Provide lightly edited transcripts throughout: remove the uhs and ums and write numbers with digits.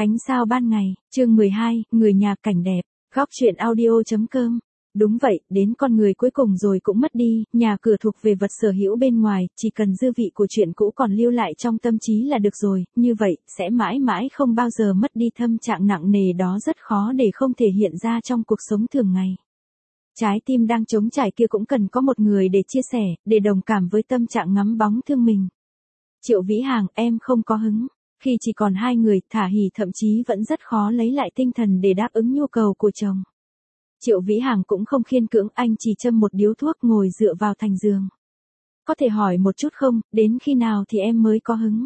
Ánh sao ban ngày, chương 12, người nhà cảnh đẹp, góc truyện audio.com. Đúng vậy, đến con người cuối cùng rồi cũng mất đi, nhà cửa thuộc về vật sở hữu bên ngoài, chỉ cần dư vị của chuyện cũ còn lưu lại trong tâm trí là được rồi, như vậy, sẽ mãi mãi không bao giờ mất đi tâm trạng nặng nề đó rất khó để không thể hiện ra trong cuộc sống thường ngày. Trái tim đang trống trải kia cũng cần có một người để chia sẻ, để đồng cảm với tâm trạng ngắm bóng thương mình. Triệu Vĩ Hàng, em không có hứng. Khi chỉ còn hai người, Thả Hỉ thậm chí vẫn rất khó lấy lại tinh thần để đáp ứng nhu cầu của chồng. Triệu Vĩ Hàng cũng không khiên cưỡng, anh chỉ châm một điếu thuốc ngồi dựa vào thành giường. Có thể hỏi một chút không, đến khi nào thì em mới có hứng?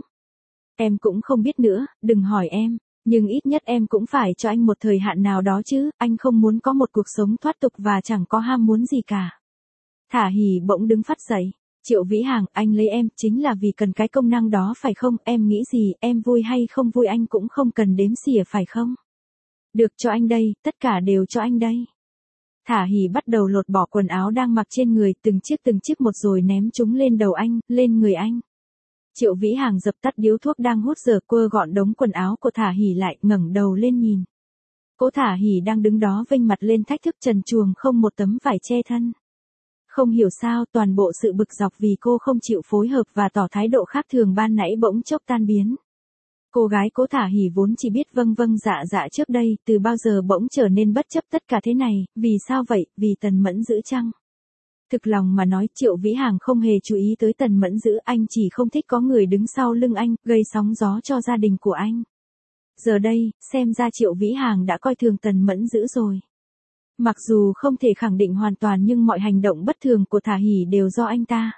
Em cũng không biết nữa, đừng hỏi em. Nhưng ít nhất em cũng phải cho anh một thời hạn nào đó chứ, anh không muốn có một cuộc sống thoát tục và chẳng có ham muốn gì cả. Thả Hỉ bỗng đứng phắt dậy. Triệu Vĩ Hàng, anh lấy em chính là vì cần cái công năng đó phải không? Em nghĩ gì, em vui hay không vui anh cũng không cần đếm xỉa phải không? Được, cho anh đây, tất cả đều cho anh đây. Thả Hỉ bắt đầu lột bỏ quần áo đang mặc trên người, từng chiếc một rồi ném chúng lên đầu anh, lên người anh. Triệu Vĩ Hàng dập tắt điếu thuốc đang hút dở, quơ gọn đống quần áo của Thả Hỉ lại, ngẩng đầu lên nhìn. Cô Thả Hỉ đang đứng đó vênh mặt lên thách thức trần truồng không một tấm vải che thân. Không hiểu sao toàn bộ sự bực dọc vì cô không chịu phối hợp và tỏ thái độ khác thường ban nãy bỗng chốc tan biến. Cô gái Cố Thả Hỉ vốn chỉ biết vâng vâng dạ dạ trước đây, từ bao giờ bỗng trở nên bất chấp tất cả thế này, vì sao vậy, vì Tần Mẫn Dữ chăng? Thực lòng mà nói, Triệu Vĩ Hàng không hề chú ý tới Tần Mẫn Dữ, anh chỉ không thích có người đứng sau lưng anh, gây sóng gió cho gia đình của anh. Giờ đây, xem ra Triệu Vĩ Hàng đã coi thường Tần Mẫn Dữ rồi. Mặc dù không thể khẳng định hoàn toàn nhưng mọi hành động bất thường của Thả Hỉ đều do anh ta.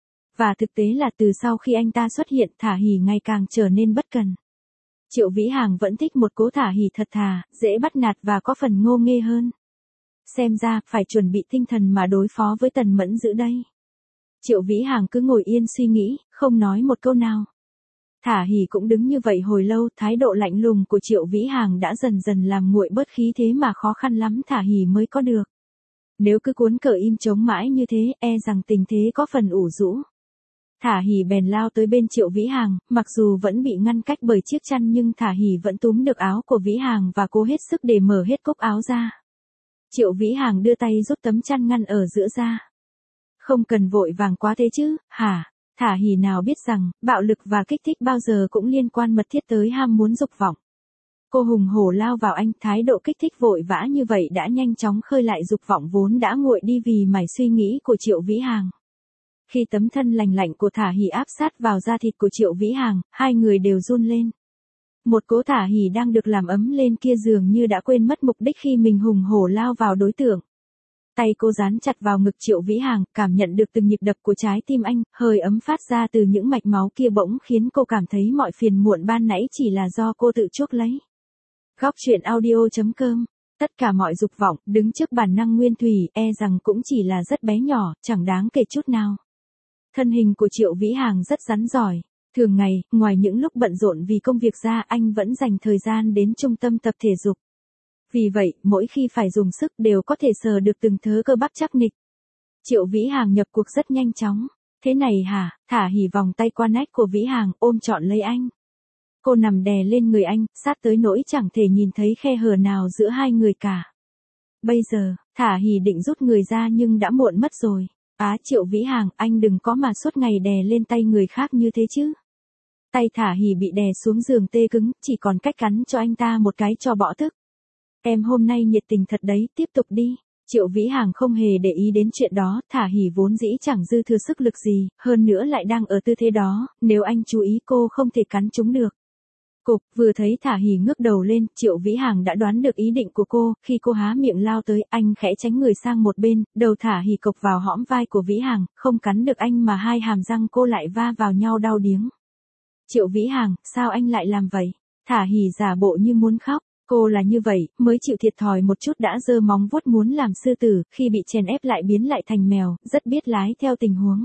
Và thực tế là từ sau khi anh ta xuất hiện, Thả Hỉ ngày càng trở nên bất cần. Triệu Vĩ Hàng vẫn thích một Cố Thả Hỉ thật thà, dễ bắt nạt và có phần ngô nghê hơn. Xem ra, phải chuẩn bị tinh thần mà đối phó với Tần Mẫn Dữ đây. Triệu Vĩ Hàng cứ ngồi yên suy nghĩ, không nói một câu nào. Thả Hỉ cũng đứng như vậy hồi lâu, thái độ lạnh lùng của Triệu Vĩ Hàng đã dần dần làm nguội bớt khí thế mà khó khăn lắm Thả Hỉ mới có được. Nếu cứ cuốn cờ im chống mãi như thế, e rằng tình thế có phần ủ rũ. Thả Hỉ bèn lao tới bên Triệu Vĩ Hàng, mặc dù vẫn bị ngăn cách bởi chiếc chăn nhưng Thả Hỉ vẫn túm được áo của Vĩ Hàng và cố hết sức để mở hết cúc áo ra. Triệu Vĩ Hàng đưa tay rút tấm chăn ngăn ở giữa ra. Không cần vội vàng quá thế chứ, hả? Thả Hỉ nào biết rằng, bạo lực và kích thích bao giờ cũng liên quan mật thiết tới ham muốn dục vọng. Cô hùng hổ lao vào anh, thái độ kích thích vội vã như vậy đã nhanh chóng khơi lại dục vọng vốn đã nguội đi vì mải suy nghĩ của Triệu Vĩ Hàng. Khi tấm thân lành lạnh của Thả Hỉ áp sát vào da thịt của Triệu Vĩ Hàng, hai người đều run lên. Một Cố Thả Hỉ đang được làm ấm lên kia dường như đã quên mất mục đích khi mình hùng hổ lao vào đối tượng. Tay cô dán chặt vào ngực Triệu Vĩ Hàng, cảm nhận được từng nhịp đập của trái tim anh, hơi ấm phát ra từ những mạch máu kia bỗng khiến cô cảm thấy mọi phiền muộn ban nãy chỉ là do cô tự chuốc lấy. Góc truyện audio.com. Tất cả mọi dục vọng, đứng trước bản năng nguyên thủy, e rằng cũng chỉ là rất bé nhỏ, chẳng đáng kể chút nào. Thân hình của Triệu Vĩ Hàng rất rắn giỏi. Thường ngày, ngoài những lúc bận rộn vì công việc ra, anh vẫn dành thời gian đến trung tâm tập thể dục. Vì vậy, mỗi khi phải dùng sức đều có thể sờ được từng thớ cơ bắp chắc nịch. Triệu Vĩ Hàng nhập cuộc rất nhanh chóng. Thế này hả? Thả Hỉ vòng tay qua nách của Vĩ Hàng, ôm trọn lấy anh. Cô nằm đè lên người anh, sát tới nỗi chẳng thể nhìn thấy khe hở nào giữa hai người cả. Bây giờ, Thả Hỉ định rút người ra nhưng đã muộn mất rồi. Triệu Vĩ Hàng, anh đừng có mà suốt ngày đè lên tay người khác như thế chứ. Tay Thả Hỉ bị đè xuống giường tê cứng, chỉ còn cách cắn cho anh ta một cái cho bỏ tức. Em hôm nay nhiệt tình thật đấy, tiếp tục đi. Triệu Vĩ Hàng không hề để ý đến chuyện đó, Thả Hỉ vốn dĩ chẳng dư thừa sức lực gì, hơn nữa lại đang ở tư thế đó, nếu anh chú ý cô không thể cắn chúng được. Cục, vừa thấy Thả Hỉ ngước đầu lên, Triệu Vĩ Hàng đã đoán được ý định của cô, khi cô há miệng lao tới, anh khẽ tránh người sang một bên, đầu Thả Hỉ cộc vào hõm vai của Vĩ Hàng, không cắn được anh mà hai hàm răng cô lại va vào nhau đau điếng. Triệu Vĩ Hàng, sao anh lại làm vậy? Thả Hỉ giả bộ như muốn khóc. Cô là như vậy, mới chịu thiệt thòi một chút đã giơ móng vuốt muốn làm sư tử, khi bị chèn ép lại biến lại thành mèo, rất biết lái theo tình huống.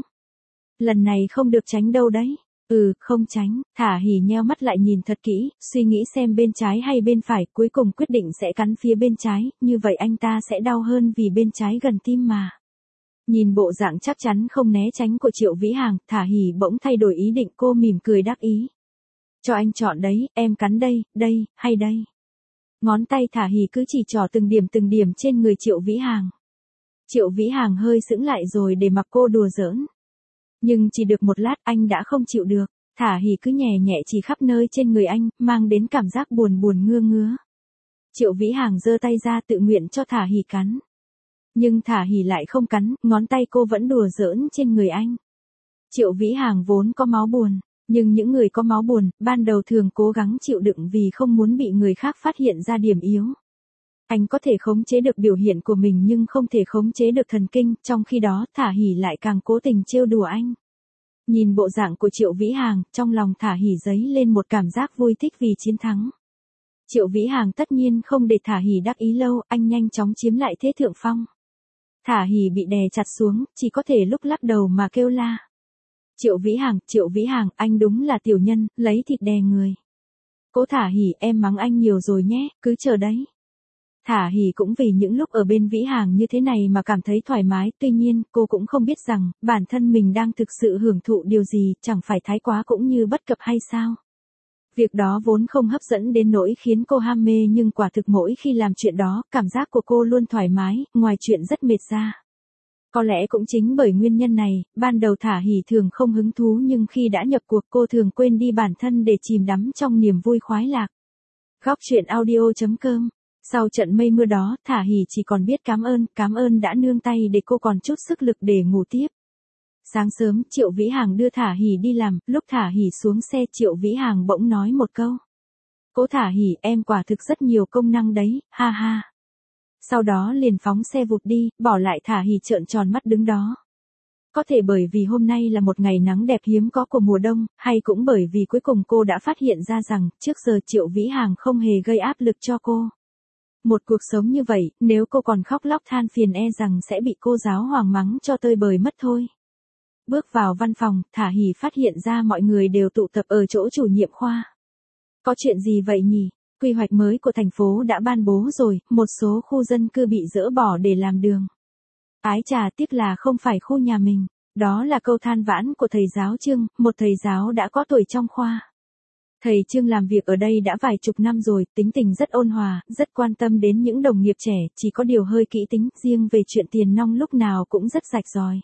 Lần này không được tránh đâu đấy. Không tránh. Thả Hỉ nheo mắt lại nhìn thật kỹ, suy nghĩ xem bên trái hay bên phải, cuối cùng quyết định sẽ cắn phía bên trái, như vậy anh ta sẽ đau hơn vì bên trái gần tim mà. Nhìn bộ dạng chắc chắn không né tránh của Triệu Vĩ Hàng, Thả Hỉ bỗng thay đổi ý định, cô mỉm cười đắc ý. Cho anh chọn đấy, em cắn đây, đây, hay đây. Ngón tay Thả Hỉ cứ chỉ trỏ từng điểm trên người Triệu Vĩ Hàng. Triệu Vĩ Hàng hơi sững lại rồi để mặc cô đùa giỡn. Nhưng chỉ được một lát anh đã không chịu được, Thả Hỉ cứ nhẹ nhẹ chỉ khắp nơi trên người anh, mang đến cảm giác buồn ngứa ngứa. Triệu Vĩ Hàng giơ tay ra tự nguyện cho Thả Hỉ cắn. Nhưng Thả Hỉ lại không cắn, ngón tay cô vẫn đùa giỡn trên người anh. Triệu Vĩ Hàng vốn có máu buồn, nhưng những người có máu buồn, ban đầu thường cố gắng chịu đựng vì không muốn bị người khác phát hiện ra điểm yếu. Anh có thể khống chế được biểu hiện của mình nhưng không thể khống chế được thần kinh, trong khi đó Thả Hỉ lại càng cố tình trêu đùa anh. Nhìn bộ dạng của Triệu Vĩ Hàng, trong lòng Thả Hỉ dấy lên một cảm giác vui thích vì chiến thắng. Triệu Vĩ Hàng tất nhiên không để Thả Hỉ đắc ý lâu, anh nhanh chóng chiếm lại thế thượng phong. Thả Hỉ bị đè chặt xuống, chỉ có thể lúc lắc đầu mà kêu la. Triệu Vĩ Hàng, anh đúng là tiểu nhân, lấy thịt đè người. Cố Thả Hỉ, em mắng anh nhiều rồi nhé, cứ chờ đấy. Thả Hỉ cũng vì những lúc ở bên Vĩ Hàng như thế này mà cảm thấy thoải mái, tuy nhiên, cô cũng không biết rằng, bản thân mình đang thực sự hưởng thụ điều gì, chẳng phải thái quá cũng như bất cập hay sao. Việc đó vốn không hấp dẫn đến nỗi khiến cô ham mê nhưng quả thực mỗi khi làm chuyện đó, cảm giác của cô luôn thoải mái, ngoài chuyện rất mệt ra. Có lẽ cũng chính bởi nguyên nhân này, ban đầu Thả Hỉ thường không hứng thú nhưng khi đã nhập cuộc cô thường quên đi bản thân để chìm đắm trong niềm vui khoái lạc. Góc truyện audio.com. Sau trận mây mưa đó, Thả Hỉ chỉ còn biết cảm ơn đã nương tay để cô còn chút sức lực để ngủ tiếp. Sáng sớm, Triệu Vĩ Hàng đưa Thả Hỉ đi làm, lúc Thả Hỉ xuống xe Triệu Vĩ Hàng bỗng nói một câu. Cố Thả Hỉ, em quả thực rất nhiều công năng đấy, ha ha. Sau đó liền phóng xe vụt đi, bỏ lại Thả Hỉ trợn tròn mắt đứng đó. Có thể bởi vì hôm nay là một ngày nắng đẹp hiếm có của mùa đông, hay cũng bởi vì cuối cùng cô đã phát hiện ra rằng, trước giờ Triệu Vĩ Hàng không hề gây áp lực cho cô. Một cuộc sống như vậy, nếu cô còn khóc lóc than phiền e rằng sẽ bị cô giáo hoàng mắng cho tơi bời mất thôi. Bước vào văn phòng, Thả Hỉ phát hiện ra mọi người đều tụ tập ở chỗ chủ nhiệm khoa. Có chuyện gì vậy nhỉ? Quy hoạch mới của thành phố đã ban bố rồi, một số khu dân cư bị dỡ bỏ để làm đường. Ái chà, tiếc là không phải khu nhà mình. Đó là câu than vãn của thầy giáo Trương, một thầy giáo đã có tuổi trong khoa. Thầy Trương làm việc ở đây đã vài chục năm rồi, tính tình rất ôn hòa, rất quan tâm đến những đồng nghiệp trẻ, chỉ có điều hơi kỹ tính, riêng về chuyện tiền nong lúc nào cũng rất rạch ròi.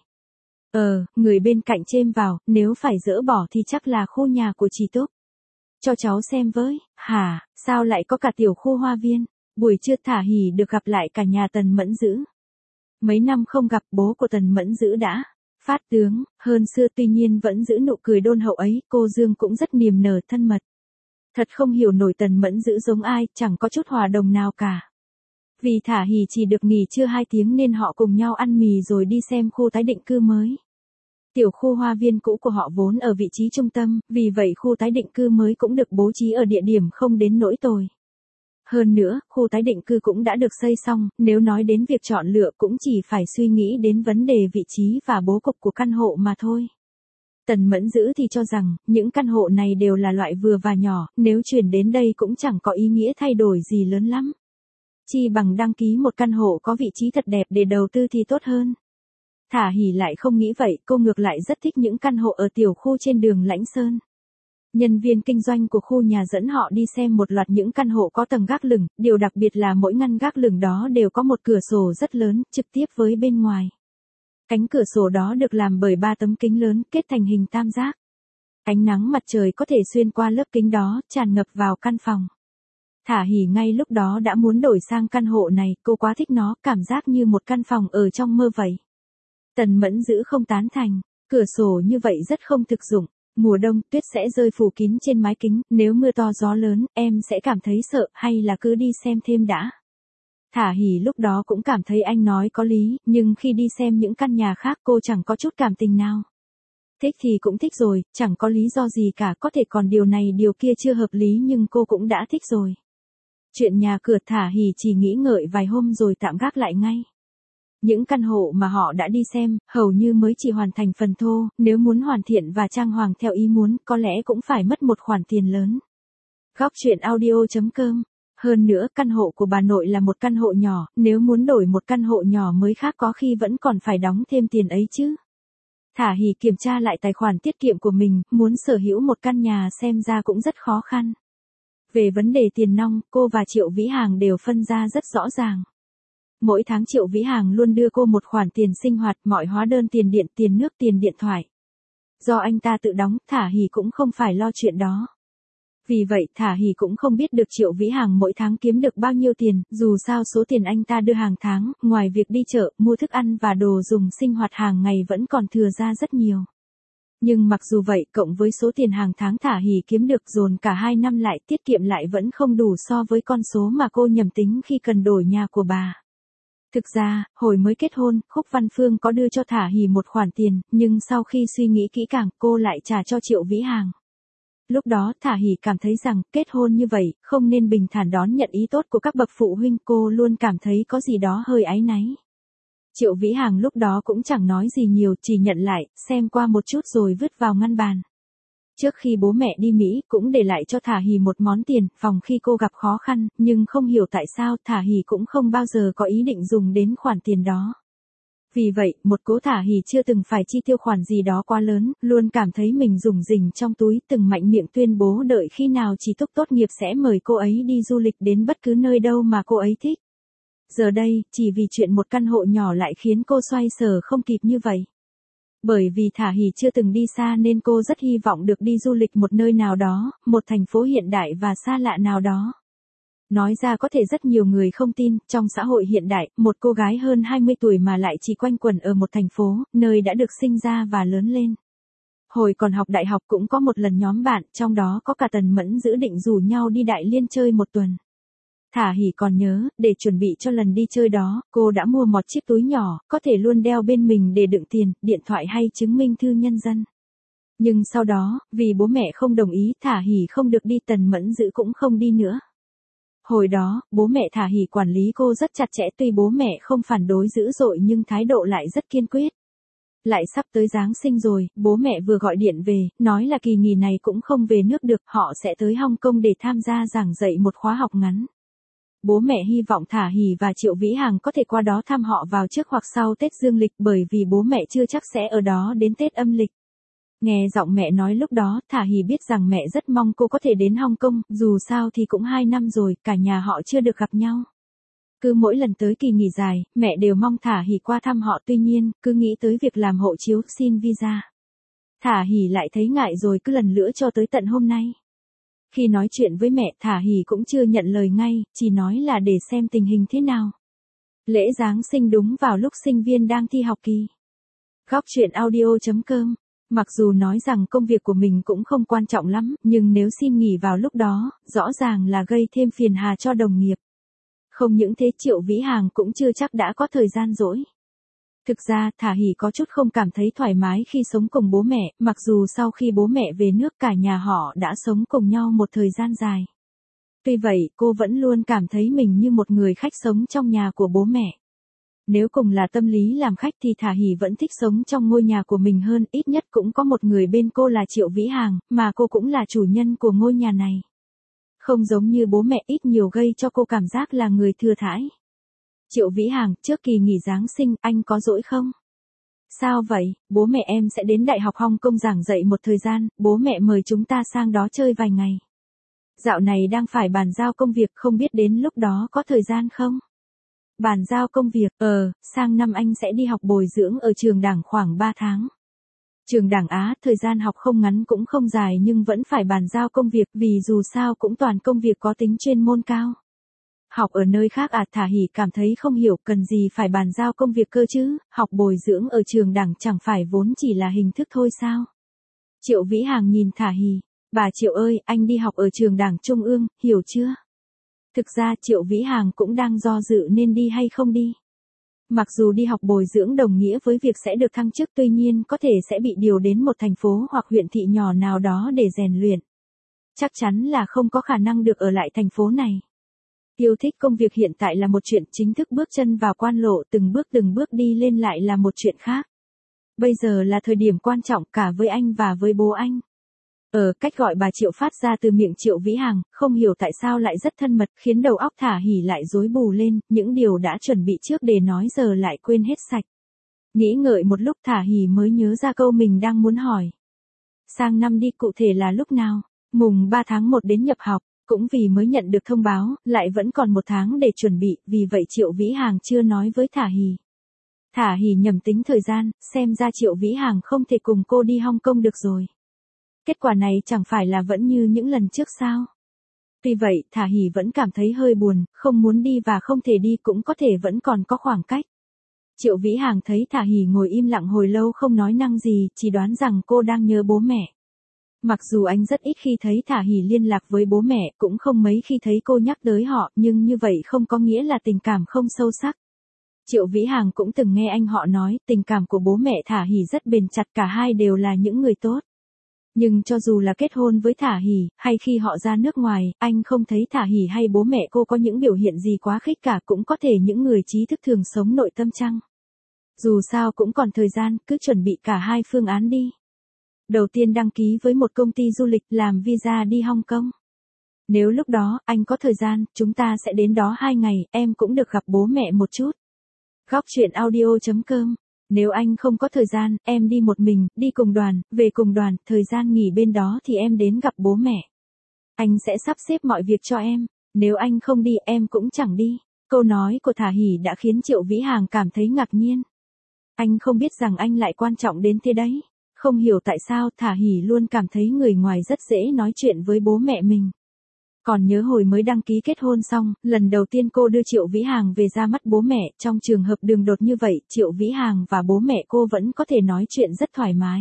Người bên cạnh chêm vào, nếu phải dỡ bỏ thì chắc là khu nhà của chị Túc. Cho cháu xem với, hả, sao lại có cả tiểu khu hoa viên? Buổi trưa Thả Hỉ được gặp lại cả nhà Tần Mẫn Dữ. Mấy năm không gặp, bố của Tần Mẫn Dữ đã phát tướng hơn xưa, tuy nhiên vẫn giữ nụ cười đôn hậu ấy, cô Dương cũng rất niềm nở thân mật. Thật không hiểu nổi Tần Mẫn Dữ giống ai, chẳng có chút hòa đồng nào cả. Vì Thả Hỉ chỉ được nghỉ trưa 2 tiếng nên họ cùng nhau ăn mì rồi đi xem khu tái định cư mới. Tiểu khu hoa viên cũ của họ vốn ở vị trí trung tâm, vì vậy khu tái định cư mới cũng được bố trí ở địa điểm không đến nỗi tồi. Hơn nữa, khu tái định cư cũng đã được xây xong, nếu nói đến việc chọn lựa cũng chỉ phải suy nghĩ đến vấn đề vị trí và bố cục của căn hộ mà thôi. Tần Mẫn Dữ thì cho rằng, những căn hộ này đều là loại vừa và nhỏ, nếu chuyển đến đây cũng chẳng có ý nghĩa thay đổi gì lớn lắm. Chi bằng đăng ký một căn hộ có vị trí thật đẹp để đầu tư thì tốt hơn. Thả Hỉ lại không nghĩ vậy, cô ngược lại rất thích những căn hộ ở tiểu khu trên đường Lãnh Sơn. Nhân viên kinh doanh của khu nhà dẫn họ đi xem một loạt những căn hộ có tầng gác lửng, điều đặc biệt là mỗi ngăn gác lửng đó đều có một cửa sổ rất lớn, trực tiếp với bên ngoài. Cánh cửa sổ đó được làm bởi 3 tấm kính lớn, kết thành hình tam giác. Ánh nắng mặt trời có thể xuyên qua lớp kính đó, tràn ngập vào căn phòng. Thả Hỉ ngay lúc đó đã muốn đổi sang căn hộ này, cô quá thích nó, cảm giác như một căn phòng ở trong mơ vậy. Tần Mẫn Dữ không tán thành, cửa sổ như vậy rất không thực dụng. Mùa đông, tuyết sẽ rơi phủ kín trên mái kính, nếu mưa to gió lớn, em sẽ cảm thấy sợ, hay là cứ đi xem thêm đã. Thả Hỉ lúc đó cũng cảm thấy anh nói có lý, nhưng khi đi xem những căn nhà khác cô chẳng có chút cảm tình nào. Thích thì cũng thích rồi, chẳng có lý do gì cả, có thể còn điều này điều kia chưa hợp lý nhưng cô cũng đã thích rồi. Chuyện nhà cửa Thả Hỉ chỉ nghĩ ngợi vài hôm rồi tạm gác lại ngay. Những căn hộ mà họ đã đi xem, hầu như mới chỉ hoàn thành phần thô, nếu muốn hoàn thiện và trang hoàng theo ý muốn, có lẽ cũng phải mất một khoản tiền lớn. Góc truyện audio.com. Hơn nữa, căn hộ của bà nội là một căn hộ nhỏ, nếu muốn đổi một căn hộ nhỏ mới khác có khi vẫn còn phải đóng thêm tiền ấy chứ. Thả Hỉ kiểm tra lại tài khoản tiết kiệm của mình, muốn sở hữu một căn nhà xem ra cũng rất khó khăn. Về vấn đề tiền nong, cô và Triệu Vĩ Hàng đều phân ra rất rõ ràng. Mỗi tháng Triệu Vĩ Hàng luôn đưa cô một khoản tiền sinh hoạt, mọi hóa đơn tiền điện, tiền nước, tiền điện thoại. Do anh ta tự đóng, Thả Hỉ cũng không phải lo chuyện đó. Vì vậy Thả Hỉ cũng không biết được Triệu Vĩ Hàng mỗi tháng kiếm được bao nhiêu tiền, dù sao số tiền anh ta đưa hàng tháng, ngoài việc đi chợ, mua thức ăn và đồ dùng sinh hoạt hàng ngày vẫn còn thừa ra rất nhiều. Nhưng mặc dù vậy, cộng với số tiền hàng tháng Thả Hỉ kiếm được dồn cả 2 năm lại, tiết kiệm lại vẫn không đủ so với con số mà cô nhầm tính khi cần đổi nhà của bà. Thực ra, hồi mới kết hôn, Khúc Văn Phương có đưa cho Thả Hỉ một khoản tiền, nhưng sau khi suy nghĩ kỹ càng, cô lại trả cho Triệu Vĩ Hàng. Lúc đó Thả Hỉ cảm thấy rằng, kết hôn như vậy, không nên bình thản đón nhận ý tốt của các bậc phụ huynh, cô luôn cảm thấy có gì đó hơi áy náy. Triệu Vĩ Hàng lúc đó cũng chẳng nói gì nhiều, chỉ nhận lại, xem qua một chút rồi vứt vào ngăn bàn. Trước khi bố mẹ đi Mỹ, cũng để lại cho Thả Hỉ một món tiền, phòng khi cô gặp khó khăn, nhưng không hiểu tại sao Thả Hỉ cũng không bao giờ có ý định dùng đến khoản tiền đó. Vì vậy, một cố Thả Hỉ chưa từng phải chi tiêu khoản gì đó quá lớn, luôn cảm thấy mình rủng rỉnh trong túi, từng mạnh miệng tuyên bố đợi khi nào Trí Túc tốt nghiệp sẽ mời cô ấy đi du lịch đến bất cứ nơi đâu mà cô ấy thích. Giờ đây, chỉ vì chuyện một căn hộ nhỏ lại khiến cô xoay sở không kịp như vậy. Bởi vì Thả Hỉ chưa từng đi xa nên cô rất hy vọng được đi du lịch một nơi nào đó, một thành phố hiện đại và xa lạ nào đó. Nói ra có thể rất nhiều người không tin, trong xã hội hiện đại, một cô gái hơn 20 tuổi mà lại chỉ quanh quẩn ở một thành phố, nơi đã được sinh ra và lớn lên. Hồi còn học đại học cũng có một lần nhóm bạn, trong đó có cả Tần Mẫn dự định rủ nhau đi Đại Liên chơi một tuần. Thả Hỉ còn nhớ, để chuẩn bị cho lần đi chơi đó, cô đã mua một chiếc túi nhỏ, có thể luôn đeo bên mình để đựng tiền, điện thoại hay chứng minh thư nhân dân. Nhưng sau đó, vì bố mẹ không đồng ý, Thả Hỉ không được đi, Tần Mẫn dự cũng không đi nữa. Hồi đó, bố mẹ Thả Hỉ quản lý cô rất chặt chẽ, tuy bố mẹ không phản đối dữ dội nhưng thái độ lại rất kiên quyết. Lại sắp tới Giáng sinh rồi, bố mẹ vừa gọi điện về, nói là kỳ nghỉ này cũng không về nước được, họ sẽ tới Hong Kong để tham gia giảng dạy một khóa học ngắn. Bố mẹ hy vọng Thả Hỉ và Triệu Vĩ Hàng có thể qua đó thăm họ vào trước hoặc sau Tết Dương lịch, bởi vì bố mẹ chưa chắc sẽ ở đó đến Tết âm lịch. Nghe giọng mẹ nói lúc đó, Thả Hỉ biết rằng mẹ rất mong cô có thể đến Hong Kong, dù sao thì cũng 2 năm rồi, cả nhà họ chưa được gặp nhau. Cứ mỗi lần tới kỳ nghỉ dài, mẹ đều mong Thả Hỉ qua thăm họ, tuy nhiên, cứ nghĩ tới việc làm hộ chiếu, xin visa. Thả Hỉ lại thấy ngại rồi cứ lần nữa cho tới tận hôm nay. Khi nói chuyện với mẹ, Thả Hỉ cũng chưa nhận lời ngay, chỉ nói là để xem tình hình thế nào. Lễ Giáng sinh đúng vào lúc sinh viên đang thi học kỳ. Góc chuyện audio.com. Mặc dù nói rằng công việc của mình cũng không quan trọng lắm, nhưng nếu xin nghỉ vào lúc đó, rõ ràng là gây thêm phiền hà cho đồng nghiệp. Không những thế, Triệu Vĩ Hàng cũng chưa chắc đã có thời gian rỗi. Thực ra, Thả Hỉ có chút không cảm thấy thoải mái khi sống cùng bố mẹ, mặc dù sau khi bố mẹ về nước cả nhà họ đã sống cùng nhau một thời gian dài. Tuy vậy, cô vẫn luôn cảm thấy mình như một người khách sống trong nhà của bố mẹ. Nếu cùng là tâm lý làm khách thì Thả Hỉ vẫn thích sống trong ngôi nhà của mình hơn, ít nhất cũng có một người bên cô là Triệu Vĩ Hàng, mà cô cũng là chủ nhân của ngôi nhà này. Không giống như bố mẹ, ít nhiều gây cho cô cảm giác là người thừa thãi. Triệu Vĩ Hàng, trước kỳ nghỉ Giáng sinh, anh có rỗi không? Sao vậy, bố mẹ em sẽ đến Đại học Hong Kong giảng dạy một thời gian, bố mẹ mời chúng ta sang đó chơi vài ngày. Dạo này đang phải bàn giao công việc, không biết đến lúc đó có thời gian không? Bàn giao công việc, sang năm anh sẽ đi học bồi dưỡng ở trường Đảng khoảng 3 tháng. Trường Đảng Á, thời gian học không ngắn cũng không dài nhưng vẫn phải bàn giao công việc vì dù sao cũng toàn công việc có tính chuyên môn cao. Học ở nơi khác à? Thả Hỉ cảm thấy không hiểu, cần gì phải bàn giao công việc cơ chứ, học bồi dưỡng ở trường Đảng chẳng phải vốn chỉ là hình thức thôi sao? Triệu Vĩ Hàng nhìn Thả Hỉ, bà Triệu ơi, anh đi học ở trường Đảng Trung ương, hiểu chưa? Thực ra Triệu Vĩ Hàng cũng đang do dự nên đi hay không đi. Mặc dù đi học bồi dưỡng đồng nghĩa với việc sẽ được thăng chức, tuy nhiên có thể sẽ bị điều đến một thành phố hoặc huyện thị nhỏ nào đó để rèn luyện. Chắc chắn là không có khả năng được ở lại thành phố này. Yêu thích công việc hiện tại là một chuyện, chính thức bước chân vào quan lộ từng bước đi lên lại là một chuyện khác. Bây giờ là thời điểm quan trọng cả với anh và với bố anh. Cách gọi bà Triệu phát ra từ miệng Triệu Vĩ Hàng, không hiểu tại sao lại rất thân mật, khiến đầu óc Thả Hỉ lại rối bù lên, những điều đã chuẩn bị trước để nói giờ lại quên hết sạch. Nghĩ ngợi một lúc Thả Hỉ mới nhớ ra câu mình đang muốn hỏi. Sang năm đi cụ thể là lúc nào? Mùng 3 tháng 1 đến nhập học, cũng vì mới nhận được thông báo, lại vẫn còn 1 tháng để chuẩn bị, vì vậy Triệu Vĩ Hàng chưa nói với Thả Hỉ. Thả Hỉ nhầm tính thời gian, xem ra Triệu Vĩ Hàng không thể cùng cô đi Hong Kong được rồi. Kết quả này chẳng phải là vẫn như những lần trước sao? Tuy vậy, Thả Hỉ vẫn cảm thấy hơi buồn, không muốn đi và không thể đi cũng có thể vẫn còn có khoảng cách. Triệu Vĩ Hàng thấy Thả Hỉ ngồi im lặng hồi lâu không nói năng gì, chỉ đoán rằng cô đang nhớ bố mẹ. Mặc dù anh rất ít khi thấy Thả Hỉ liên lạc với bố mẹ, cũng không mấy khi thấy cô nhắc tới họ, nhưng như vậy không có nghĩa là tình cảm không sâu sắc. Triệu Vĩ Hàng cũng từng nghe anh họ nói, tình cảm của bố mẹ Thả Hỉ rất bền chặt, cả hai đều là những người tốt. Nhưng cho dù là kết hôn với Thả Hỉ, hay khi họ ra nước ngoài, anh không thấy Thả Hỉ hay bố mẹ cô có những biểu hiện gì quá khích cả, cũng có thể những người trí thức thường sống nội tâm chăng. Dù sao cũng còn thời gian, cứ chuẩn bị cả hai phương án đi. Đầu tiên đăng ký với một công ty du lịch làm visa đi Hong Kong. Nếu lúc đó anh có thời gian, chúng ta sẽ đến đó 2 ngày, em cũng được gặp bố mẹ một chút. Góc chuyện audio.com. Nếu anh không có thời gian, em đi một mình, đi cùng đoàn, về cùng đoàn, thời gian nghỉ bên đó thì em đến gặp bố mẹ. Anh sẽ sắp xếp mọi việc cho em. Nếu anh không đi, em cũng chẳng đi. Câu nói của Thả Hỉ đã khiến Triệu Vĩ Hàng cảm thấy ngạc nhiên. Anh không biết rằng anh lại quan trọng đến thế đấy. Không hiểu tại sao Thả Hỉ luôn cảm thấy người ngoài rất dễ nói chuyện với bố mẹ mình. Còn nhớ hồi mới đăng ký kết hôn xong, lần đầu tiên cô đưa Triệu Vĩ Hàng về ra mắt bố mẹ, trong trường hợp đường đột như vậy, Triệu Vĩ Hàng và bố mẹ cô vẫn có thể nói chuyện rất thoải mái.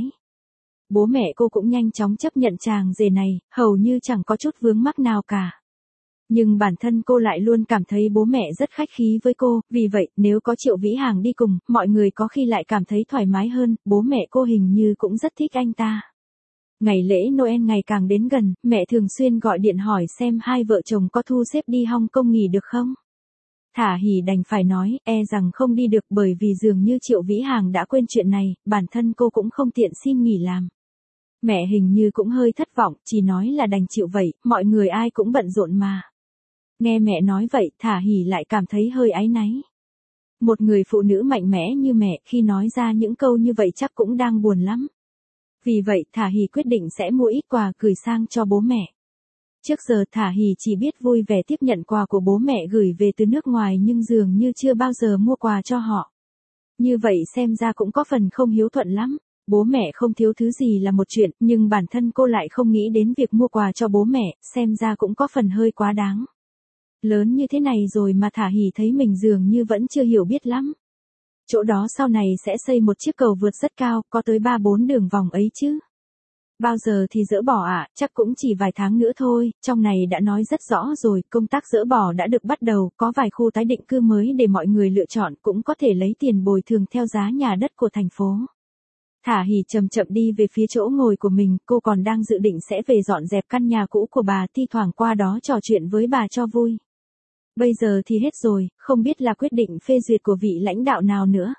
Bố mẹ cô cũng nhanh chóng chấp nhận chàng rể này, hầu như chẳng có chút vướng mắc nào cả. Nhưng bản thân cô lại luôn cảm thấy bố mẹ rất khách khí với cô, vì vậy, nếu có Triệu Vĩ Hàng đi cùng, mọi người có khi lại cảm thấy thoải mái hơn, bố mẹ cô hình như cũng rất thích anh ta. Ngày lễ Noel ngày càng đến gần, mẹ thường xuyên gọi điện hỏi xem hai vợ chồng có thu xếp đi Hong Kong nghỉ được không. Thả Hỉ đành phải nói, rằng không đi được bởi vì dường như Triệu Vĩ Hàng đã quên chuyện này, bản thân cô cũng không tiện xin nghỉ làm. Mẹ hình như cũng hơi thất vọng, chỉ nói là đành chịu vậy, mọi người ai cũng bận rộn mà. Nghe mẹ nói vậy, Thả Hỉ lại cảm thấy hơi áy náy. Một người phụ nữ mạnh mẽ như mẹ, khi nói ra những câu như vậy chắc cũng đang buồn lắm. Vì vậy, Thả Hỉ quyết định sẽ mua ít quà gửi sang cho bố mẹ. Trước giờ Thả Hỉ chỉ biết vui vẻ tiếp nhận quà của bố mẹ gửi về từ nước ngoài nhưng dường như chưa bao giờ mua quà cho họ. Như vậy xem ra cũng có phần không hiếu thuận lắm. Bố mẹ không thiếu thứ gì là một chuyện, nhưng bản thân cô lại không nghĩ đến việc mua quà cho bố mẹ, xem ra cũng có phần hơi quá đáng. Lớn như thế này rồi mà Thả Hỉ thấy mình dường như vẫn chưa hiểu biết lắm. Chỗ đó sau này sẽ xây một chiếc cầu vượt rất cao, có tới 3-4 đường vòng ấy chứ. Bao giờ thì dỡ bỏ ạ, chắc cũng chỉ vài tháng nữa thôi, trong này đã nói rất rõ rồi, công tác dỡ bỏ đã được bắt đầu, có vài khu tái định cư mới để mọi người lựa chọn, cũng có thể lấy tiền bồi thường theo giá nhà đất của thành phố. Thả Hỉ chậm chậm đi về phía chỗ ngồi của mình, cô còn đang dự định sẽ về dọn dẹp căn nhà cũ của bà, thi thoảng qua đó trò chuyện với bà cho vui. Bây giờ thì hết rồi, không biết là quyết định phê duyệt của vị lãnh đạo nào nữa.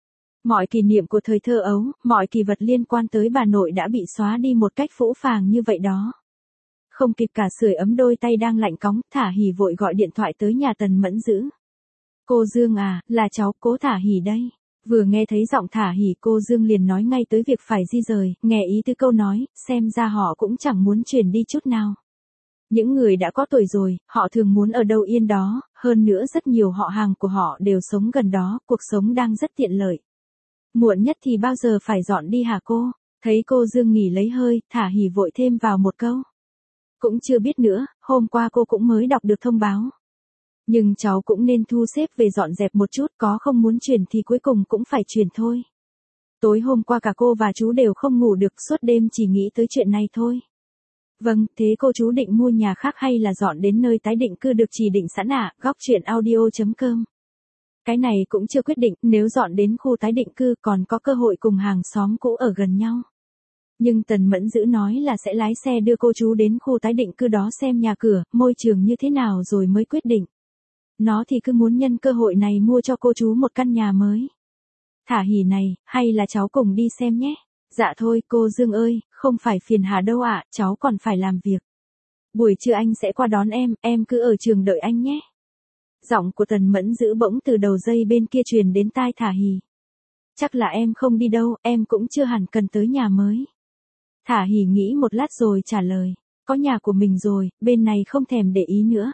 Mọi kỷ niệm của thời thơ ấu, mọi kỷ vật liên quan tới bà nội đã bị xóa đi một cách phũ phàng như vậy đó. Không kịp cả sưởi ấm đôi tay đang lạnh cóng, Thả Hỉ vội gọi điện thoại tới nhà Tần Mẫn Dữ. Cô Dương à, là cháu, cố Thả Hỉ đây. Vừa nghe thấy giọng Thả Hỉ cô Dương liền nói ngay tới việc phải di rời, nghe ý tứ câu nói, xem ra họ cũng chẳng muốn chuyển đi chút nào. Những người đã có tuổi rồi, họ thường muốn ở đâu yên đó, hơn nữa rất nhiều họ hàng của họ đều sống gần đó, cuộc sống đang rất tiện lợi. Muộn nhất thì bao giờ phải dọn đi hả cô? Thấy cô Dương nghỉ lấy hơi, Thả Hỉ vội thêm vào một câu. Cũng chưa biết nữa, hôm qua cô cũng mới đọc được thông báo. Nhưng cháu cũng nên thu xếp về dọn dẹp một chút, có không muốn chuyển thì cuối cùng cũng phải chuyển thôi. Tối hôm qua cả cô và chú đều không ngủ được, suốt đêm chỉ nghĩ tới chuyện này thôi. Vâng, thế cô chú định mua nhà khác hay là dọn đến nơi tái định cư được chỉ định sẵn ạ? Góc chuyện audio.com. Cái này cũng chưa quyết định, nếu dọn đến khu tái định cư còn có cơ hội cùng hàng xóm cũ ở gần nhau. Nhưng Tần Mẫn Dữ nói là sẽ lái xe đưa cô chú đến khu tái định cư đó xem nhà cửa, môi trường như thế nào rồi mới quyết định. Nó thì cứ muốn nhân cơ hội này mua cho cô chú một căn nhà mới. Thả Hỉ này, hay là cháu cùng đi xem nhé? Dạ thôi, cô Dương ơi, không phải phiền hà đâu ạ, cháu còn phải làm việc. Buổi trưa anh sẽ qua đón em cứ ở trường đợi anh nhé. Giọng của Tần Mẫn Dữ bỗng từ đầu dây bên kia truyền đến tai Thả Hỉ. Chắc là em không đi đâu, em cũng chưa hẳn cần tới nhà mới. Thả Hỉ nghĩ một lát rồi trả lời, có nhà của mình rồi, bên này không thèm để ý nữa.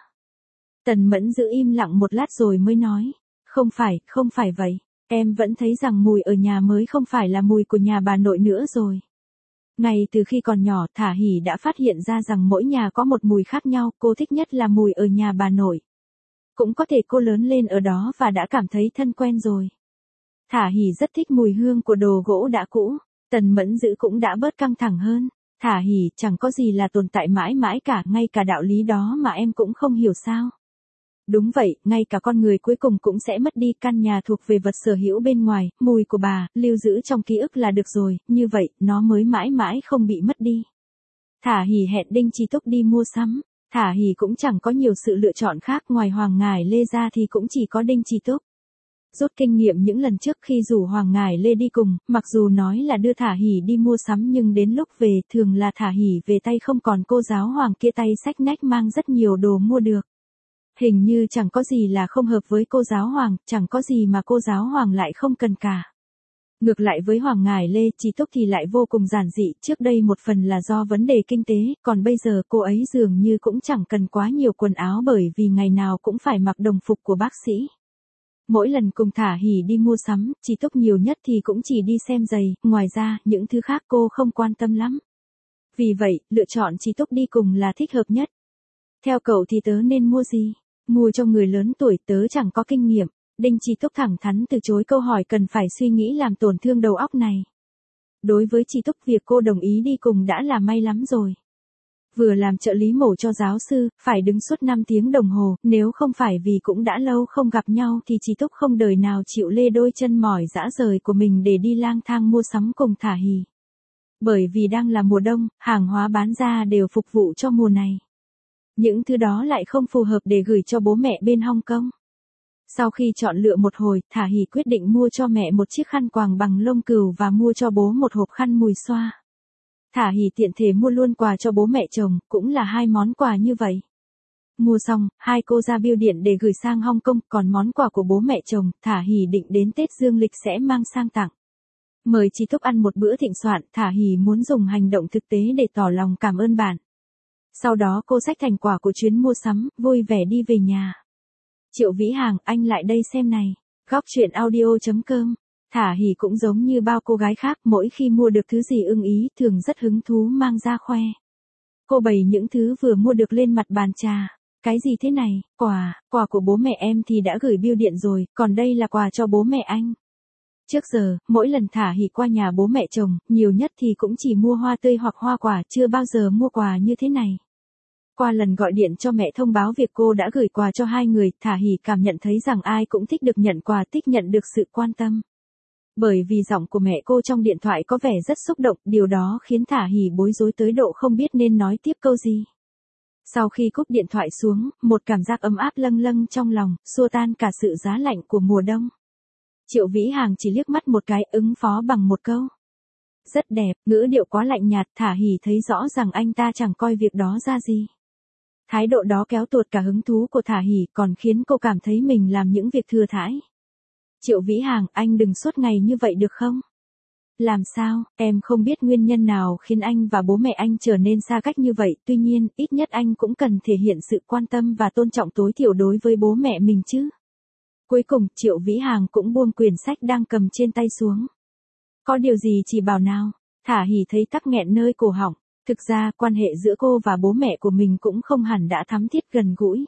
Tần Mẫn giữ im lặng một lát rồi mới nói, không phải vậy, em vẫn thấy rằng mùi ở nhà mới không phải là mùi của nhà bà nội nữa rồi. Ngay từ khi còn nhỏ, Thả Hỉ đã phát hiện ra rằng mỗi nhà có một mùi khác nhau, cô thích nhất là mùi ở nhà bà nội. Cũng có thể cô lớn lên ở đó và đã cảm thấy thân quen rồi. Thả Hỉ rất thích mùi hương của đồ gỗ đã cũ, Tần Mẫn Dữ cũng đã bớt căng thẳng hơn. Thả Hỉ, chẳng có gì là tồn tại mãi mãi cả, ngay cả đạo lý đó mà em cũng không hiểu sao. Đúng vậy, ngay cả con người cuối cùng cũng sẽ mất đi, căn nhà thuộc về vật sở hữu bên ngoài, mùi của bà, lưu giữ trong ký ức là được rồi, như vậy, nó mới mãi mãi không bị mất đi. Thả Hỉ hẹn Đinh Chi Túc đi mua sắm, Thả Hỉ cũng chẳng có nhiều sự lựa chọn khác, ngoài Hoàng Ngải Lê ra thì cũng chỉ có Đinh Chi Túc. Rút kinh nghiệm những lần trước khi rủ Hoàng Ngải Lê đi cùng, mặc dù nói là đưa Thả Hỉ đi mua sắm nhưng đến lúc về thường là Thả Hỉ về tay không, còn cô giáo Hoàng kia tay xách nách mang rất nhiều đồ mua được. Hình như chẳng có gì là không hợp với cô giáo Hoàng, chẳng có gì mà cô giáo Hoàng lại không cần cả. Ngược lại với Hoàng Ngải Lê, Chi Túc thì lại vô cùng giản dị, trước đây một phần là do vấn đề kinh tế, còn bây giờ cô ấy dường như cũng chẳng cần quá nhiều quần áo bởi vì ngày nào cũng phải mặc đồng phục của bác sĩ. Mỗi lần cùng Thả Hỉ đi mua sắm, Chi Túc nhiều nhất thì cũng chỉ đi xem giày, ngoài ra, những thứ khác cô không quan tâm lắm. Vì vậy, lựa chọn Chi Túc đi cùng là thích hợp nhất. Theo cậu thì tớ nên mua gì? Mua cho người lớn tuổi, tớ chẳng có kinh nghiệm. Đinh Chi Túc thẳng thắn từ chối câu hỏi cần phải suy nghĩ làm tổn thương đầu óc này. Đối với Chi Túc, việc cô đồng ý đi cùng đã là may lắm rồi. Vừa làm trợ lý mổ cho giáo sư, phải đứng suốt 5 tiếng đồng hồ, nếu không phải vì cũng đã lâu không gặp nhau thì Chi Túc không đời nào chịu lê đôi chân mỏi rã rời của mình để đi lang thang mua sắm cùng Thả Hỉ. Bởi vì đang là mùa đông, hàng hóa bán ra đều phục vụ cho mùa này. Những thứ đó lại không phù hợp để gửi cho bố mẹ bên Hong Kong. Sau khi chọn lựa một hồi, Thả Hỉ quyết định mua cho mẹ một chiếc khăn quàng bằng lông cừu và mua cho bố một hộp khăn mùi xoa. Thả Hỉ tiện thể mua luôn quà cho bố mẹ chồng, cũng là 2 món quà như vậy. Mua xong, hai cô ra bưu điện để gửi sang Hong Kong, còn món quà của bố mẹ chồng, Thả Hỉ định đến Tết dương lịch sẽ mang sang tặng. Mời Chi Túc ăn một bữa thịnh soạn, Thả Hỉ muốn dùng hành động thực tế để tỏ lòng cảm ơn bạn. Sau đó cô xách thành quả của chuyến mua sắm, vui vẻ đi về nhà. Triệu Vĩ Hàng, anh lại đây xem này. Góc truyện audio.com. Thả Hỉ cũng giống như bao cô gái khác, mỗi khi mua được thứ gì ưng ý, thường rất hứng thú mang ra khoe. Cô bày những thứ vừa mua được lên mặt bàn trà. Cái gì thế này? Quà của bố mẹ em thì đã gửi bưu điện rồi, còn đây là quà cho bố mẹ anh. Trước giờ, mỗi lần Thả Hỉ qua nhà bố mẹ chồng, nhiều nhất thì cũng chỉ mua hoa tươi hoặc hoa quả, chưa bao giờ mua quà như thế này. Qua lần gọi điện cho mẹ thông báo việc cô đã gửi quà cho hai người, Thả Hỉ cảm nhận thấy rằng ai cũng thích được nhận quà, thích nhận được sự quan tâm. Bởi vì giọng của mẹ cô trong điện thoại có vẻ rất xúc động, điều đó khiến Thả Hỉ bối rối tới độ không biết nên nói tiếp câu gì. Sau khi cúp điện thoại xuống, một cảm giác ấm áp lâng lâng trong lòng, xua tan cả sự giá lạnh của mùa đông. Triệu Vĩ Hàng chỉ liếc mắt một cái, ứng phó bằng một câu. Rất đẹp, ngữ điệu quá lạnh nhạt, Thả Hỉ thấy rõ rằng anh ta chẳng coi việc đó ra gì. Thái độ đó kéo tuột cả hứng thú của Thả Hỉ, còn khiến cô cảm thấy mình làm những việc thừa thãi. Triệu Vĩ Hàng, anh đừng suốt ngày như vậy được không? Làm sao, em không biết nguyên nhân nào khiến anh và bố mẹ anh trở nên xa cách như vậy, tuy nhiên, ít nhất anh cũng cần thể hiện sự quan tâm và tôn trọng tối thiểu đối với bố mẹ mình chứ. Cuối cùng, Triệu Vĩ Hàng cũng buông quyển sách đang cầm trên tay xuống. Có điều gì chỉ bảo nào? Thả Hỉ thấy tắc nghẹn nơi cổ họng. Thực ra, quan hệ giữa cô và bố mẹ của mình cũng không hẳn đã thắm thiết gần gũi.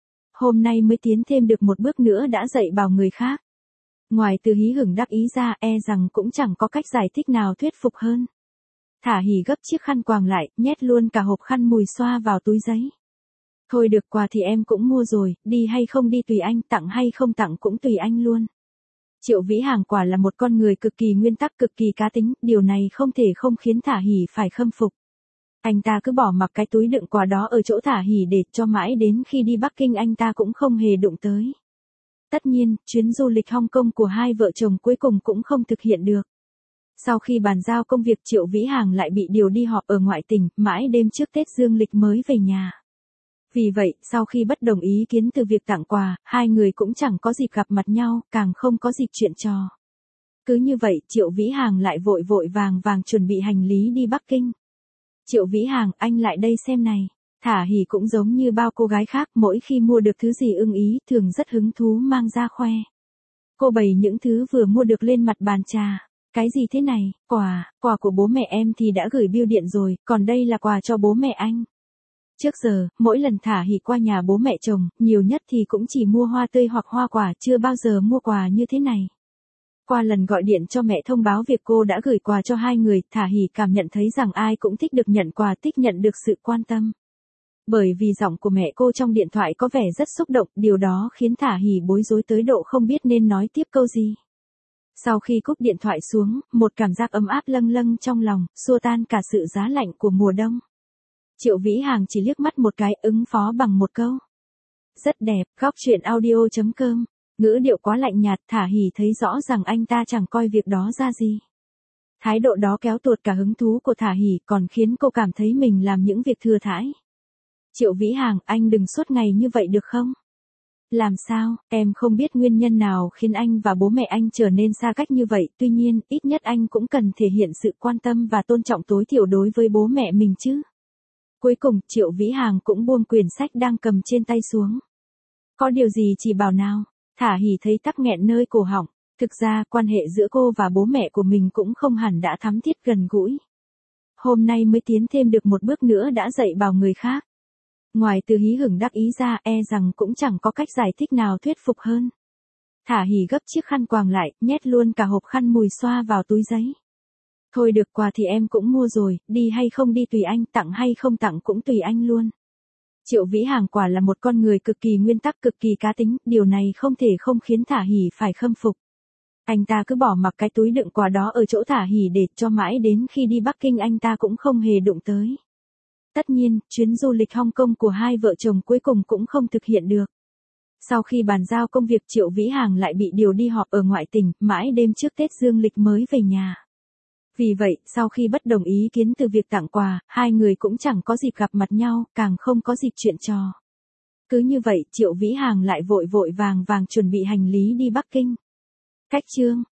Hôm nay mới tiến thêm được một bước nữa đã dạy bảo người khác. Ngoài từ hí hửng đắc ý ra, rằng cũng chẳng có cách giải thích nào thuyết phục hơn. Thả Hỉ gấp chiếc khăn quàng lại, nhét luôn cả hộp khăn mùi xoa vào túi giấy. Thôi được, quà thì em cũng mua rồi, đi hay không đi tùy anh, tặng hay không tặng cũng tùy anh luôn. Triệu Vĩ Hàng quả là một con người cực kỳ nguyên tắc, cực kỳ cá tính, điều này không thể không khiến Thả Hỉ phải khâm phục. Anh ta cứ bỏ mặc cái túi đựng quà đó ở chỗ Thả Hỉ để cho mãi đến khi đi Bắc Kinh anh ta cũng không hề đụng tới. Tất nhiên, chuyến du lịch Hong Kong của hai vợ chồng cuối cùng cũng không thực hiện được. Sau khi bàn giao công việc, Triệu Vĩ Hàng lại bị điều đi họp ở ngoại tỉnh, mãi đêm trước Tết dương lịch mới về nhà. Vì vậy, sau khi bất đồng ý kiến từ việc tặng quà, hai người cũng chẳng có dịp gặp mặt nhau, càng không có dịp chuyện trò. Cứ như vậy, Triệu Vĩ Hàng lại vội vội vàng vàng chuẩn bị hành lý đi Bắc Kinh. Triệu Vĩ Hàng, anh lại đây xem này. Thả Hỉ cũng giống như bao cô gái khác, mỗi khi mua được thứ gì ưng ý, thường rất hứng thú mang ra khoe. Cô bày những thứ vừa mua được lên mặt bàn trà. Cái gì thế này? Quà của bố mẹ em thì đã gửi bưu điện rồi, còn đây là quà cho bố mẹ anh. Trước giờ, mỗi lần Thả Hỉ qua nhà bố mẹ chồng, nhiều nhất thì cũng chỉ mua hoa tươi hoặc hoa quả, chưa bao giờ mua quà như thế này. Qua lần gọi điện cho mẹ thông báo việc cô đã gửi quà cho hai người, Thả Hỉ cảm nhận thấy rằng ai cũng thích được nhận quà, thích nhận được sự quan tâm. Bởi vì giọng của mẹ cô trong điện thoại có vẻ rất xúc động, điều đó khiến Thả Hỉ bối rối tới độ không biết nên nói tiếp câu gì. Sau khi cúp điện thoại xuống, một cảm giác ấm áp lâng lâng trong lòng, xua tan cả sự giá lạnh của mùa đông. Triệu Vĩ Hàng chỉ liếc mắt một cái, ứng phó bằng một câu. Rất đẹp. Góc chuyện audio.com. Ngữ điệu quá lạnh nhạt, Thả Hỉ thấy rõ rằng anh ta chẳng coi việc đó ra gì. Thái độ đó kéo tuột cả hứng thú của Thả Hỉ, còn khiến cô cảm thấy mình làm những việc thừa thãi. Triệu Vĩ Hàng, anh đừng suốt ngày như vậy được không? Làm sao, em không biết nguyên nhân nào khiến anh và bố mẹ anh trở nên xa cách như vậy, tuy nhiên, ít nhất anh cũng cần thể hiện sự quan tâm và tôn trọng tối thiểu đối với bố mẹ mình chứ. Cuối cùng, Triệu Vĩ Hàng cũng buông quyển sách đang cầm trên tay xuống. Có điều gì chỉ bảo nào? Thả Hỉ thấy tắc nghẹn nơi cổ họng. Thực ra, quan hệ giữa cô và bố mẹ của mình cũng không hẳn đã thắm thiết gần gũi. Hôm nay mới tiến thêm được một bước nữa đã dạy bảo người khác. Ngoài từ hí hửng đắc ý ra, rằng cũng chẳng có cách giải thích nào thuyết phục hơn. Thả Hỉ gấp chiếc khăn quàng lại, nhét luôn cả hộp khăn mùi xoa vào túi giấy. Thôi được, quà thì em cũng mua rồi, đi hay không đi tùy anh, tặng hay không tặng cũng tùy anh luôn. Triệu Vĩ Hàng quả là một con người cực kỳ nguyên tắc, cực kỳ cá tính, điều này không thể không khiến Thả Hỉ phải khâm phục. Anh ta cứ bỏ mặc cái túi đựng quà đó ở chỗ Thả Hỉ để cho mãi đến khi đi Bắc Kinh anh ta cũng không hề đụng tới. Tất nhiên, chuyến du lịch Hong Kong của hai vợ chồng cuối cùng cũng không thực hiện được. Sau khi bàn giao công việc, Triệu Vĩ Hàng lại bị điều đi họp ở ngoại tỉnh, mãi đêm trước Tết dương lịch mới về nhà. Vì vậy, sau khi bất đồng ý kiến từ việc tặng quà, hai người cũng chẳng có dịp gặp mặt nhau, càng không có dịp chuyện trò. Cứ như vậy, Triệu Vĩ Hàng lại vội vội vàng vàng chuẩn bị hành lý đi Bắc Kinh. Cách chương